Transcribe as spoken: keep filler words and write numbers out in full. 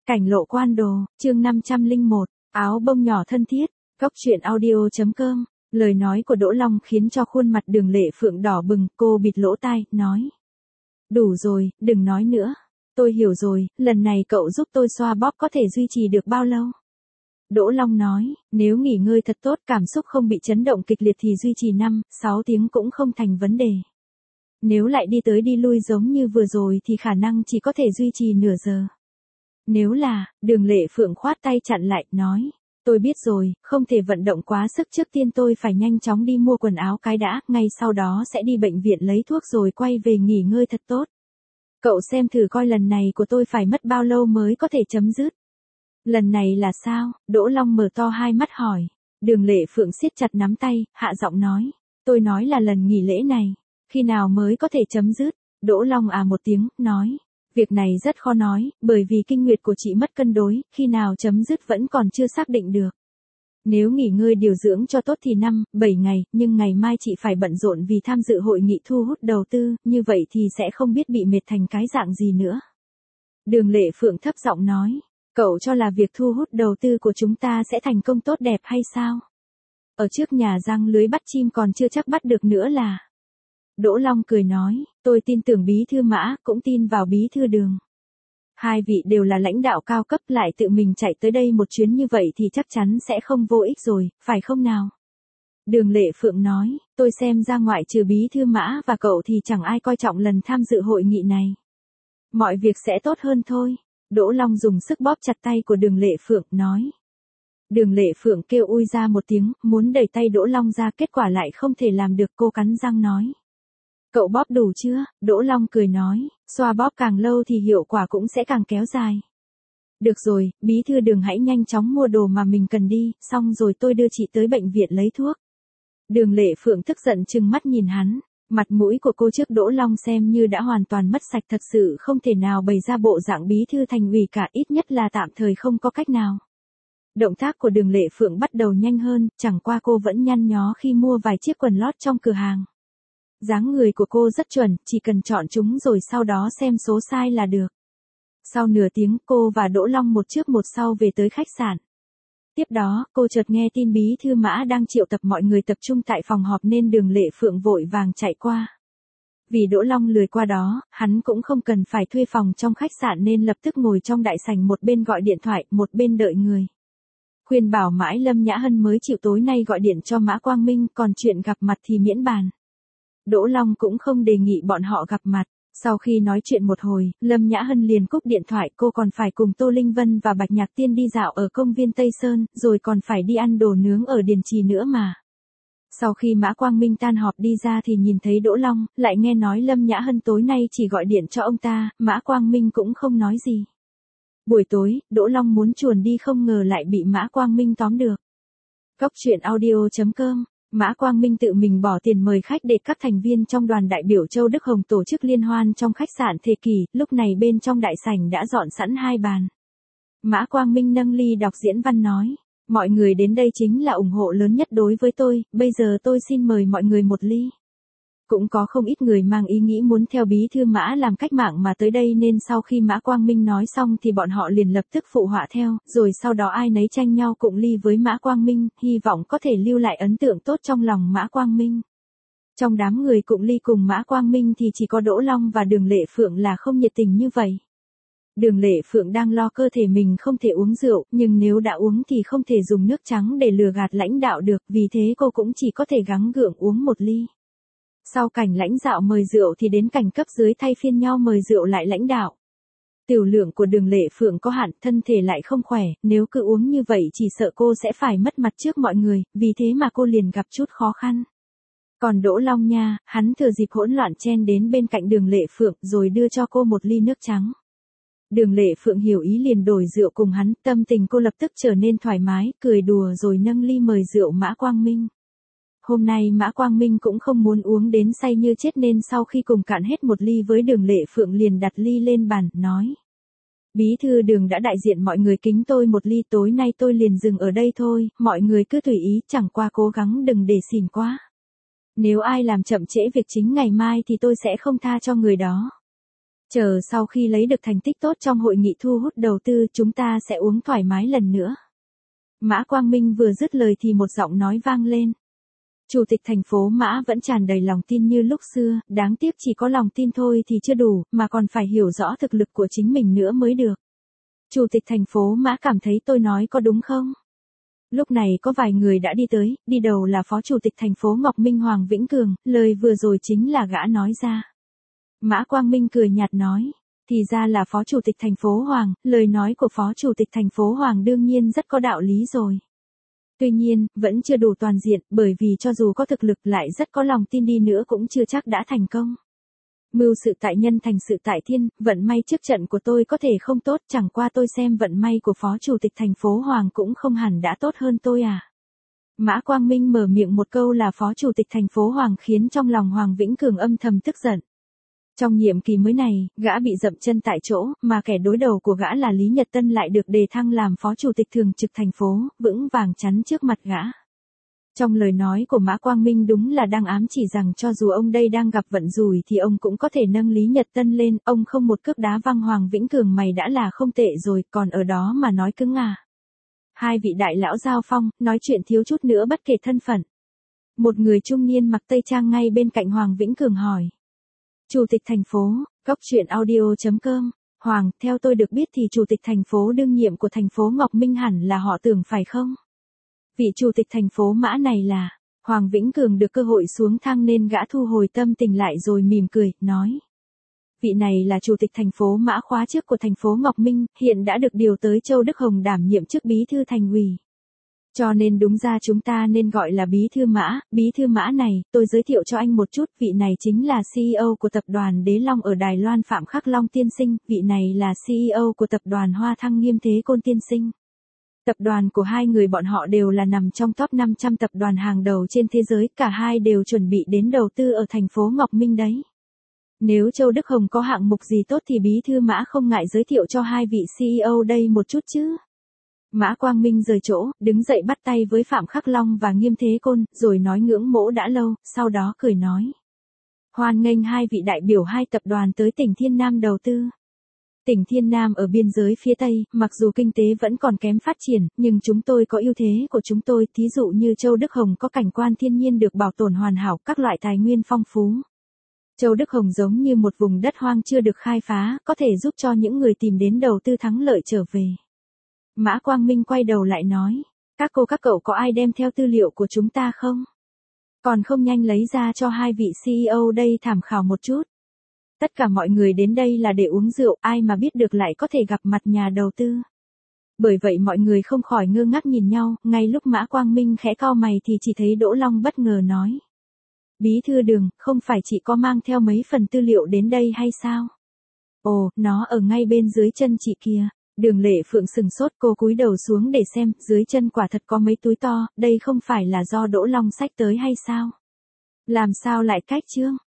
Cảnh lộ quan đồ, chương năm trăm lẻ một, áo bông nhỏ thân thiết, góc truyện audio.com. Lời nói của Đỗ Long khiến cho khuôn mặt Đường Lệ Phượng đỏ bừng, cô bịt lỗ tai, nói. Đủ rồi, đừng nói nữa. Tôi hiểu rồi, lần này cậu giúp tôi xoa bóp có thể duy trì được bao lâu? Đỗ Long nói, nếu nghỉ ngơi thật tốt, cảm xúc không bị chấn động kịch liệt thì duy trì năm, sáu tiếng cũng không thành vấn đề. Nếu lại đi tới đi lui giống như vừa rồi thì khả năng chỉ có thể duy trì nửa giờ. Nếu là, Đường Lệ Phượng khoát tay chặn lại, nói. Tôi biết rồi, không thể vận động quá sức, trước tiên tôi phải nhanh chóng đi mua quần áo cái đã, ngay sau đó sẽ đi bệnh viện lấy thuốc rồi quay về nghỉ ngơi thật tốt. Cậu xem thử coi lần này của tôi phải mất bao lâu mới có thể chấm dứt. Lần này là sao? Đỗ Long mở to hai mắt hỏi. Đường Lệ Phượng siết chặt nắm tay, hạ giọng nói. Tôi nói là lần nghỉ lễ này. Khi nào mới có thể chấm dứt? Đỗ Long à một tiếng, nói. Việc này rất khó nói, bởi vì kinh nguyệt của chị mất cân đối, khi nào chấm dứt vẫn còn chưa xác định được. Nếu nghỉ ngơi điều dưỡng cho tốt thì năm, bảy ngày, nhưng ngày mai chị phải bận rộn vì tham dự hội nghị thu hút đầu tư, như vậy thì sẽ không biết bị mệt thành cái dạng gì nữa. Đường Lệ Phượng thấp giọng nói, cậu cho là việc thu hút đầu tư của chúng ta sẽ thành công tốt đẹp hay sao? Ở trước nhà giăng lưới bắt chim còn chưa chắc bắt được nữa là... Đỗ Long cười nói, tôi tin tưởng bí thư Mã, cũng tin vào bí thư Đường. Hai vị đều là lãnh đạo cao cấp, lại tự mình chạy tới đây một chuyến như vậy thì chắc chắn sẽ không vô ích rồi, phải không nào? Đường Lệ Phượng nói, tôi xem ra ngoại trừ bí thư Mã và cậu thì chẳng ai coi trọng lần tham dự hội nghị này. Mọi việc sẽ tốt hơn thôi. Đỗ Long dùng sức bóp chặt tay của Đường Lệ Phượng, nói. Đường Lệ Phượng kêu ui ra một tiếng, muốn đẩy tay Đỗ Long ra, kết quả lại không thể làm được, cô cắn răng nói. Cậu bóp đủ chưa? Đỗ Long cười nói, xoa bóp càng lâu thì hiệu quả cũng sẽ càng kéo dài. Được rồi, bí thư Đường hãy nhanh chóng mua đồ mà mình cần đi, xong rồi tôi đưa chị tới bệnh viện lấy thuốc. Đường Lệ Phượng tức giận trừng mắt nhìn hắn, mặt mũi của cô trước Đỗ Long xem như đã hoàn toàn mất sạch, thật sự không thể nào bày ra bộ dạng bí thư thành ủy cả, ít nhất là tạm thời không có cách nào. Động tác của Đường Lệ Phượng bắt đầu nhanh hơn, chẳng qua cô vẫn nhăn nhó khi mua vài chiếc quần lót trong cửa hàng. Dáng người của cô rất chuẩn, chỉ cần chọn chúng rồi sau đó xem số size là được. Sau nửa tiếng, cô và Đỗ Long một trước một sau về tới khách sạn. Tiếp đó, cô chợt nghe tin bí thư Mã đang triệu tập mọi người tập trung tại phòng họp nên Đường Lệ Phượng vội vàng chạy qua. Vì Đỗ Long lười qua đó, hắn cũng không cần phải thuê phòng trong khách sạn nên lập tức ngồi trong đại sảnh, một bên gọi điện thoại, một bên đợi người. Khuyên bảo mãi Lâm Nhã Hân mới chịu tối nay gọi điện cho Mã Quang Minh, còn chuyện gặp mặt thì miễn bàn. Đỗ Long cũng không đề nghị bọn họ gặp mặt. Sau khi nói chuyện một hồi, Lâm Nhã Hân liền cúp điện thoại, cô còn phải cùng Tô Linh Vân và Bạch Nhạc Tiên đi dạo ở công viên Tây Sơn, rồi còn phải đi ăn đồ nướng ở Điền Trì nữa mà. Sau khi Mã Quang Minh tan họp đi ra thì nhìn thấy Đỗ Long, lại nghe nói Lâm Nhã Hân tối nay chỉ gọi điện cho ông ta, Mã Quang Minh cũng không nói gì. Buổi tối, Đỗ Long muốn chuồn đi không ngờ lại bị Mã Quang Minh tóm được. Góc truyện audio.com. Mã Quang Minh tự mình bỏ tiền mời khách để các thành viên trong đoàn đại biểu Châu Đức Hồng tổ chức liên hoan trong khách sạn Thế Kỷ, lúc này bên trong đại sảnh đã dọn sẵn hai bàn. Mã Quang Minh nâng ly đọc diễn văn nói, mọi người đến đây chính là ủng hộ lớn nhất đối với tôi, bây giờ tôi xin mời mọi người một ly. Cũng có không ít người mang ý nghĩ muốn theo bí thư Mã làm cách mạng mà tới đây nên sau khi Mã Quang Minh nói xong thì bọn họ liền lập tức phụ họa theo, rồi sau đó ai nấy tranh nhau cụng ly với Mã Quang Minh, hy vọng có thể lưu lại ấn tượng tốt trong lòng Mã Quang Minh. Trong đám người cụng ly cùng Mã Quang Minh thì chỉ có Đỗ Long và Đường Lệ Phượng là không nhiệt tình như vậy. Đường Lệ Phượng đang lo cơ thể mình không thể uống rượu, nhưng nếu đã uống thì không thể dùng nước trắng để lừa gạt lãnh đạo được, vì thế cô cũng chỉ có thể gắng gượng uống một ly. Sau cảnh lãnh đạo mời rượu thì đến cảnh cấp dưới thay phiên nhau mời rượu lại lãnh đạo. Tiểu lượng của Đường Lệ Phượng có hạn, thân thể lại không khỏe, nếu cứ uống như vậy chỉ sợ cô sẽ phải mất mặt trước mọi người, vì thế mà cô liền gặp chút khó khăn. Còn Đỗ Long nha, hắn thừa dịp hỗn loạn chen đến bên cạnh Đường Lệ Phượng rồi đưa cho cô một ly nước trắng. Đường Lệ Phượng hiểu ý liền đổi rượu cùng hắn, tâm tình cô lập tức trở nên thoải mái, cười đùa rồi nâng ly mời rượu Mã Quang Minh. Hôm nay Mã Quang Minh cũng không muốn uống đến say như chết nên sau khi cùng cạn hết một ly với Đường Lệ Phượng liền đặt ly lên bàn, nói. Bí thư Đường đã đại diện mọi người kính tôi một ly, tối nay tôi liền dừng ở đây thôi, mọi người cứ tùy ý, chẳng qua cố gắng đừng để xỉn quá. Nếu ai làm chậm trễ việc chính ngày mai thì tôi sẽ không tha cho người đó. Chờ sau khi lấy được thành tích tốt trong hội nghị thu hút đầu tư chúng ta sẽ uống thoải mái lần nữa. Mã Quang Minh vừa dứt lời thì một giọng nói vang lên. Chủ tịch thành phố Mã vẫn tràn đầy lòng tin như lúc xưa, đáng tiếc chỉ có lòng tin thôi thì chưa đủ, mà còn phải hiểu rõ thực lực của chính mình nữa mới được. Chủ tịch thành phố Mã cảm thấy tôi nói có đúng không? Lúc này có vài người đã đi tới, đi đầu là Phó Chủ tịch thành phố Ngọc Minh Hoàng Vĩnh Cường, lời vừa rồi chính là gã nói ra. Mã Quang Minh cười nhạt nói, thì ra là Phó Chủ tịch thành phố Hoàng, lời nói của Phó Chủ tịch thành phố Hoàng đương nhiên rất có đạo lý rồi. Tuy nhiên, vẫn chưa đủ toàn diện, bởi vì cho dù có thực lực lại rất có lòng tin đi nữa cũng chưa chắc đã thành công. Mưu sự tại nhân thành sự tại thiên, vận may trước trận của tôi có thể không tốt, chẳng qua tôi xem vận may của Phó Chủ tịch thành phố Hoàng cũng không hẳn đã tốt hơn tôi à. Mã Quang Minh mở miệng một câu là Phó Chủ tịch thành phố Hoàng khiến trong lòng Hoàng Vĩnh Cường âm thầm tức giận. Trong nhiệm kỳ mới này, gã bị dậm chân tại chỗ, mà kẻ đối đầu của gã là Lý Nhật Tân lại được đề thăng làm Phó Chủ tịch thường trực thành phố, vững vàng chắn trước mặt gã. Trong lời nói của Mã Quang Minh đúng là đang ám chỉ rằng cho dù ông đây đang gặp vận rủi thì ông cũng có thể nâng Lý Nhật Tân lên, ông không một cước đá văng Hoàng Vĩnh Cường mày đã là không tệ rồi, còn ở đó mà nói cứng à. Hai vị đại lão giao phong, nói chuyện thiếu chút nữa bất kể thân phận. Một người trung niên mặc tây trang ngay bên cạnh Hoàng Vĩnh Cường hỏi. Chủ tịch thành phố, Cóc Truyện Audio chấm com, Hoàng, theo tôi được biết thì Chủ tịch thành phố đương nhiệm của thành phố Ngọc Minh hẳn là họ Tưởng phải không? Vị Chủ tịch thành phố Mã này là, Hoàng Vĩnh Cường được cơ hội xuống thang nên gã thu hồi tâm tình lại rồi mỉm cười, nói. Vị này là Chủ tịch thành phố Mã khóa trước của thành phố Ngọc Minh, hiện đã được điều tới Châu Đức Hồng đảm nhiệm chức bí thư thành ủy. Cho nên đúng ra chúng ta nên gọi là bí thư Mã, bí thư Mã này, tôi giới thiệu cho anh một chút, vị này chính là xê e ô của tập đoàn Đế Long ở Đài Loan Phạm Khắc Long tiên sinh, vị này là xê e ô của tập đoàn Hoa Thăng Nghiêm Thế Côn tiên sinh. Tập đoàn của hai người bọn họ đều là nằm trong top năm trăm tập đoàn hàng đầu trên thế giới, cả hai đều chuẩn bị đến đầu tư ở thành phố Ngọc Minh đấy. Nếu Châu Đức Hồng có hạng mục gì tốt thì bí thư Mã không ngại giới thiệu cho hai vị xê e ô đây một chút chứ. Mã Quang Minh rời chỗ, đứng dậy bắt tay với Phạm Khắc Long và Nghiêm Thế Côn, rồi nói ngưỡng mộ đã lâu, sau đó cười nói. Hoan nghênh hai vị đại biểu hai tập đoàn tới tỉnh Thiên Nam đầu tư. Tỉnh Thiên Nam ở biên giới phía Tây, mặc dù kinh tế vẫn còn kém phát triển, nhưng chúng tôi có ưu thế của chúng tôi, thí dụ như Châu Đức Hồng có cảnh quan thiên nhiên được bảo tồn hoàn hảo, các loại tài nguyên phong phú. Châu Đức Hồng giống như một vùng đất hoang chưa được khai phá, có thể giúp cho những người tìm đến đầu tư thắng lợi trở về. Mã Quang Minh quay đầu lại nói, các cô các cậu có ai đem theo tư liệu của chúng ta không? Còn không nhanh lấy ra cho hai vị xê e ô đây tham khảo một chút. Tất cả mọi người đến đây là để uống rượu, ai mà biết được lại có thể gặp mặt nhà đầu tư. Bởi vậy mọi người không khỏi ngơ ngác nhìn nhau, ngay lúc Mã Quang Minh khẽ cau mày thì chỉ thấy Đỗ Long bất ngờ nói. Bí thư Đường, không phải chị có mang theo mấy phần tư liệu đến đây hay sao? Ồ, nó ở ngay bên dưới chân chị kia. Đường Lệ Phượng sừng sốt, cô cúi đầu xuống để xem, dưới chân quả thật có mấy túi to, đây không phải là do Đỗ Long xách tới hay sao? Làm sao lại cách chứ?